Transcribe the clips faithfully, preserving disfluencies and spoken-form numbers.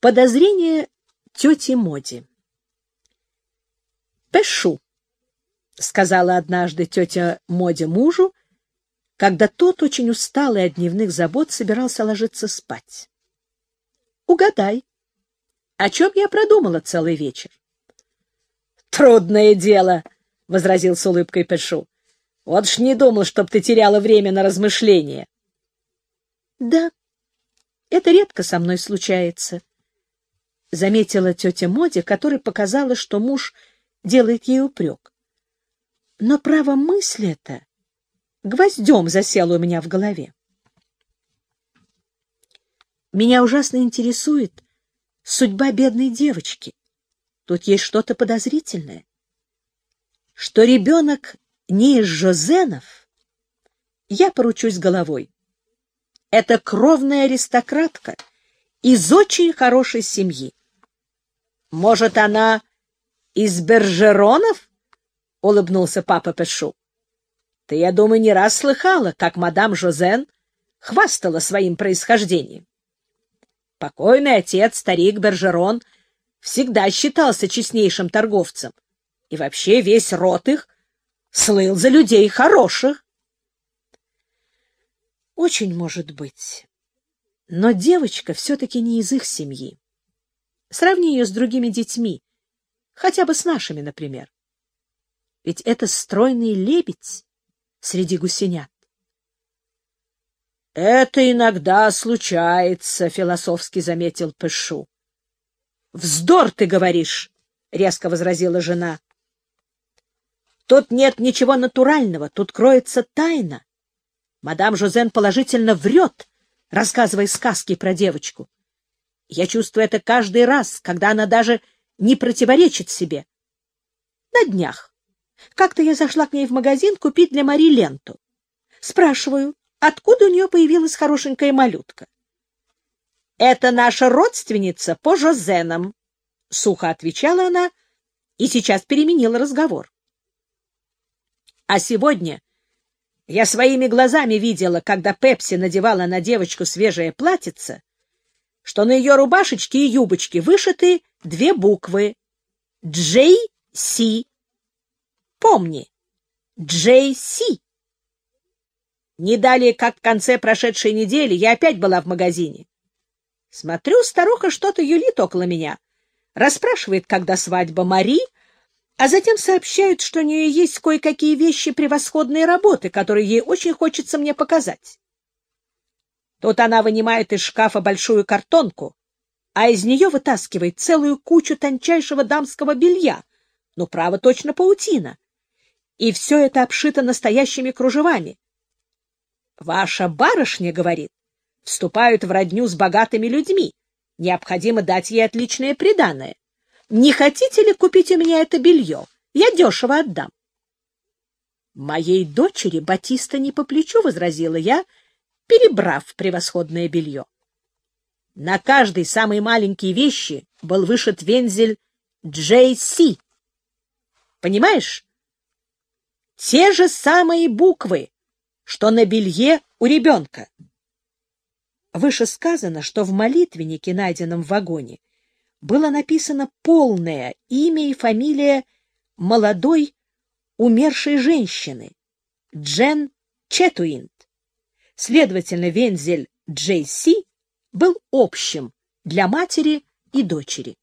Подозрение тети Моди. «Пешу», — сказала однажды тетя Моди мужу, когда тот, очень усталый от дневных забот, собирался ложиться спать. «Угадай, о чем я продумала целый вечер?» «Трудное дело», — возразил с улыбкой Пешу. «Вот ж не думал, чтоб ты теряла время на размышления». «Да, это редко со мной случается», — заметила тетя Моди, которой показалось, что муж делает ей упрек. «Но право мысль эта гвоздем засела у меня в голове. Меня ужасно интересует судьба бедной девочки. Тут есть что-то подозрительное. Что ребенок не из Жозенов, я поручусь головой. Это кровная аристократка из очень хорошей семьи. Может, она из Бержеронов? — улыбнулся папа Пешу. — Ты, я думаю, не раз слыхала, как мадам Жозен хвастала своим происхождением. Покойный отец, старик Бержерон, всегда считался честнейшим торговцем, и вообще весь род их слыл за людей хороших. Очень может быть. Но девочка все-таки не из их семьи. Сравни ее с другими детьми, хотя бы с нашими, например. Ведь это стройный лебедь среди гусенят. — Это иногда случается, — философски заметил Пешу. — Вздор ты говоришь, — резко возразила жена. — Тут нет ничего натурального, тут кроется тайна. Мадам Жозен положительно врет, рассказывая сказки про девочку. Я чувствую это каждый раз, когда она даже не противоречит себе. На днях как-то я зашла к ней в магазин купить для Мари ленту. Спрашиваю, откуда у нее появилась хорошенькая малютка. — Это наша родственница по Жозенам, — сухо отвечала она и сейчас переменила разговор. А сегодня я своими глазами видела, когда Пепси надевала на девочку свежее платьице, что на ее рубашечке и юбочке вышиты две буквы — Джей Си. Помни, Джей Си. Не далее, как в конце прошедшей недели, я опять была в магазине. Смотрю, старуха что-то юлит около меня, расспрашивает, когда свадьба Мари, а затем сообщают, что у нее есть кое-какие вещи превосходной работы, которые ей очень хочется мне показать. Тут она вынимает из шкафа большую картонку, а из нее вытаскивает целую кучу тончайшего дамского белья, ну, право, точно паутина. И все это обшито настоящими кружевами. Ваша барышня, говорит, вступают в родню с богатыми людьми. Необходимо дать ей отличное приданое. Не хотите ли купить у меня это белье? Я дешево отдам. Моей дочери батиста не по плечу, — возразила я, перебрав превосходное белье. На каждой самой маленькой вещи был вышит вензель Джей Си. Понимаешь? Те же самые буквы, что на белье у ребенка. Выше сказано, что в молитвеннике, найденном в вагоне, было написано полное имя и фамилия молодой умершей женщины — Джен Четуинт. Следовательно, вензель Джей Си был общим для матери и дочери.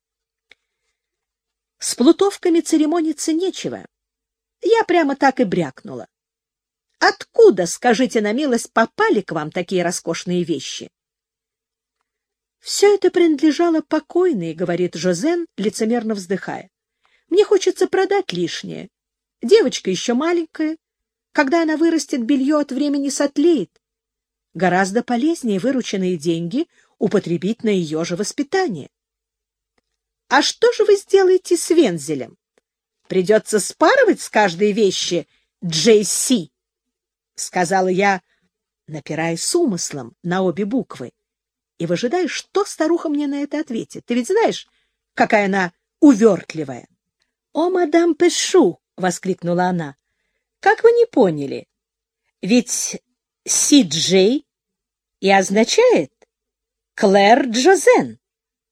С плутовками церемониться нечего. Я прямо так и брякнула. Откуда, скажите на милость, попали к вам такие роскошные вещи? Все это принадлежало покойной, — говорит Жозен, лицемерно вздыхая. Мне хочется продать лишнее. Девочка еще маленькая. Когда она вырастет, белье от времени сотлеет. Гораздо полезнее вырученные деньги употребить на ее же воспитание. А что же вы сделаете с вензелем? Придется спарывать с каждой вещи Джей Си, — сказала я, напирая с умыслом на обе буквы, и выжидая, что старуха мне на это ответит. Ты ведь знаешь, какая она увертливая. — О, мадам Пешу! — воскликнула она. — Как вы не поняли? Ведь Си Джей и означает Клэр Джозен.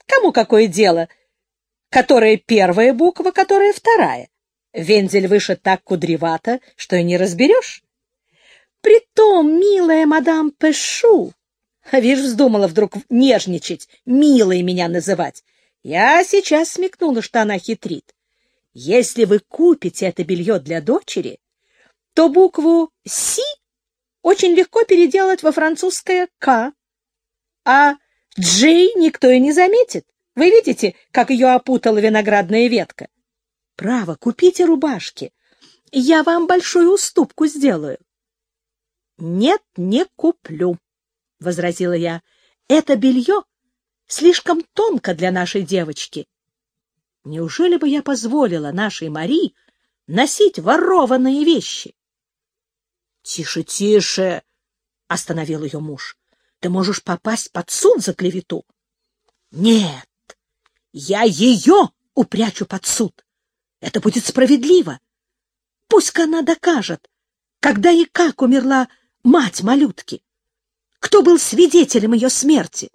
Кому какое дело, которая первая буква, которая вторая? Вензель вышит так кудревато, что и не разберешь. Притом, милая мадам Пэшу, видишь, вздумала вдруг нежничать, милой меня называть. Я сейчас смекнула, что она хитрит. Если вы купите это белье для дочери, то букву «Си» очень легко переделать во французское «К», а «Джей» никто и не заметит. Вы видите, как ее опутала виноградная ветка? Право, купите рубашки. Я вам большую уступку сделаю. — Нет, не куплю, — возразила я. — Это белье слишком тонко для нашей девочки. Неужели бы я позволила нашей Мари носить ворованные вещи? — Тише, тише, — остановил ее муж. — Ты можешь попасть под суд за клевету. — Нет, я ее упрячу под суд. Это будет справедливо. Пусть-ка она докажет, когда и как умерла мать малютки. Кто был свидетелем ее смерти?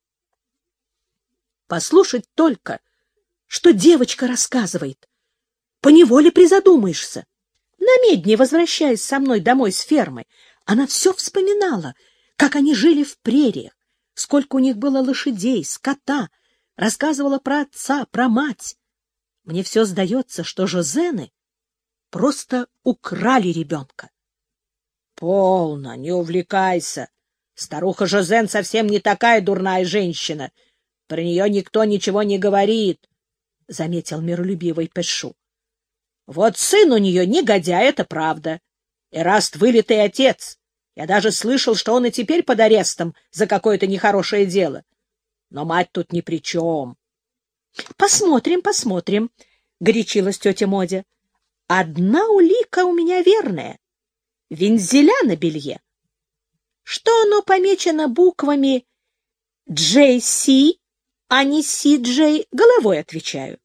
Послушать только, что девочка рассказывает. Поневоле призадумаешься. На медне, возвращаясь со мной домой с фермы, она все вспоминала, как они жили в прериях, сколько у них было лошадей, скота, рассказывала про отца, про мать. Мне все сдается, что Жозены просто украли ребенка. — Полно, не увлекайся. Старуха Жозен совсем не такая дурная женщина. Про нее никто ничего не говорит, — заметил миролюбивый Пэшу. — Вот сын у нее негодяй, это правда. Эраст — вылитый отец. Я даже слышал, что он и теперь под арестом за какое-то нехорошее дело. Но мать тут ни при чем. — Посмотрим, посмотрим, — горячилась тетя Модя. — Одна улика у меня верная. Вензеля на белье. Что оно помечено буквами «Джей Си», а не «Си Джей», головой отвечаю.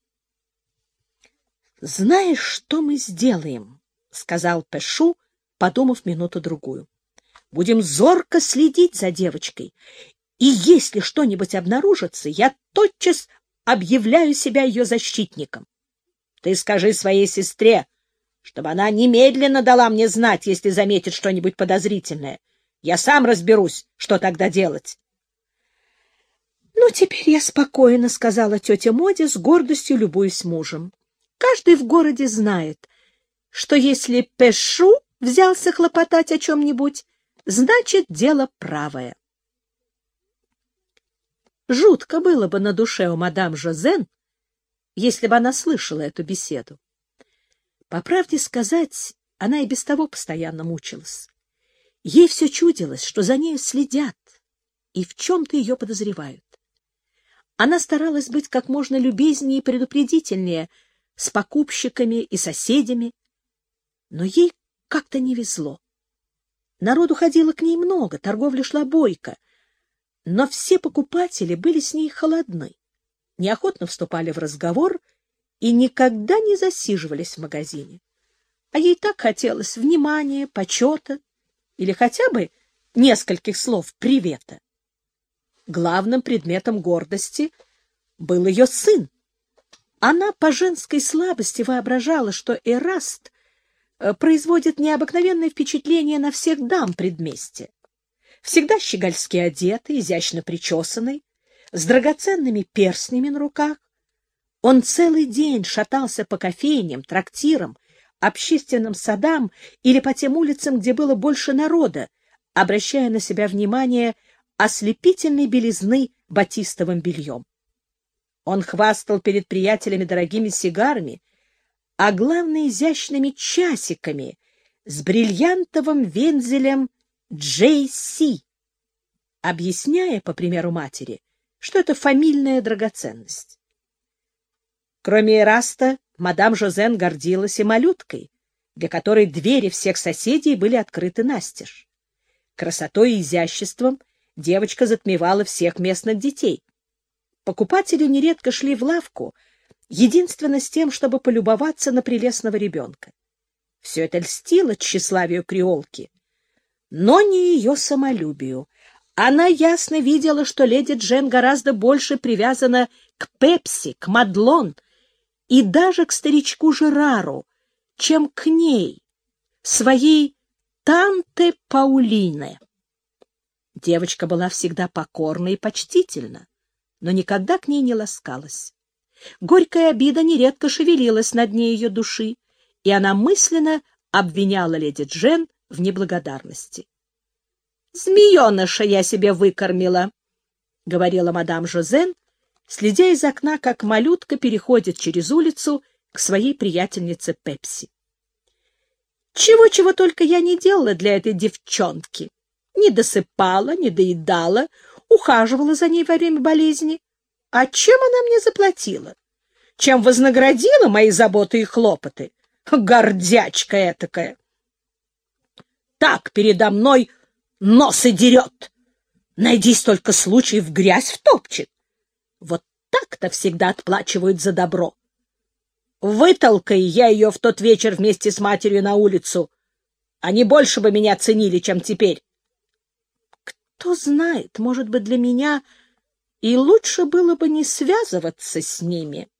— Знаешь, что мы сделаем? — сказал Пэшу, подумав минуту-другую. — Будем зорко следить за девочкой, и если что-нибудь обнаружится, я тотчас объявляю себя ее защитником. Ты скажи своей сестре, чтобы она немедленно дала мне знать, если заметит что-нибудь подозрительное. Я сам разберусь, что тогда делать. — Ну, теперь я спокойно, — сказала тетя Модя, с гордостью любуясь мужем. Каждый в городе знает, что если Пэшу взялся хлопотать о чем-нибудь, значит, дело правое. Жутко было бы на душе у мадам Жозен, если бы она слышала эту беседу. По правде сказать, она и без того постоянно мучилась. Ей все чудилось, что за нею следят и в чем-то ее подозревают. Она старалась быть как можно любезнее и предупредительнее с покупщиками и соседями, но ей как-то не везло. Народу ходило к ней много, торговля шла бойко, но все покупатели были с ней холодны, неохотно вступали в разговор и никогда не засиживались в магазине. А ей так хотелось внимания, почета или хотя бы нескольких слов привета. Главным предметом гордости был ее сын. Она по женской слабости воображала, что Эраст производит необыкновенное впечатление на всех дам предместья. Всегда щегольски одетый, изящно причесанный, с драгоценными перстнями на руках. Он целый день шатался по кофейням, трактирам, общественным садам или по тем улицам, где было больше народа, обращая на себя внимание ослепительной белизны батистовым бельем. Он хвастал перед приятелями дорогими сигарами, а главное — изящными часиками с бриллиантовым вензелем Джей Си, объясняя, по примеру матери, что это фамильная драгоценность. Кроме Эраста, мадам Жозен гордилась и малюткой, для которой двери всех соседей были открыты настежь. Красотой и изяществом девочка затмевала всех местных детей. Покупатели нередко шли в лавку единственно с тем, чтобы полюбоваться на прелестного ребенка. Все это льстило тщеславию креолки, но не ее самолюбию. Она ясно видела, что леди Джен гораздо больше привязана к Пепси, к Мадлон и даже к старичку Жерару, чем к ней, своей танте Паулине. Девочка была всегда покорна и почтительна, но никогда к ней не ласкалась. Горькая обида нередко шевелилась на дне ее души, и она мысленно обвиняла леди Джен в неблагодарности. «Змееныша я себе выкормила», — говорила мадам Жозен, следя из окна, как малютка переходит через улицу к своей приятельнице Пепси. «Чего-чего только я не делала для этой девчонки. Не досыпала, не доедала, ухаживала за ней во время болезни. А чем она мне заплатила? Чем вознаградила мои заботы и хлопоты? Гордячка этакая! Так передо мной нос и дерет. Найдись только случай, в грязь втопчет. Вот так-то всегда отплачивают за добро. Вытолкай я ее в тот вечер вместе с матерью на улицу. Они больше бы меня ценили, чем теперь. Кто знает, может быть, для меня и лучше было бы не связываться с ними.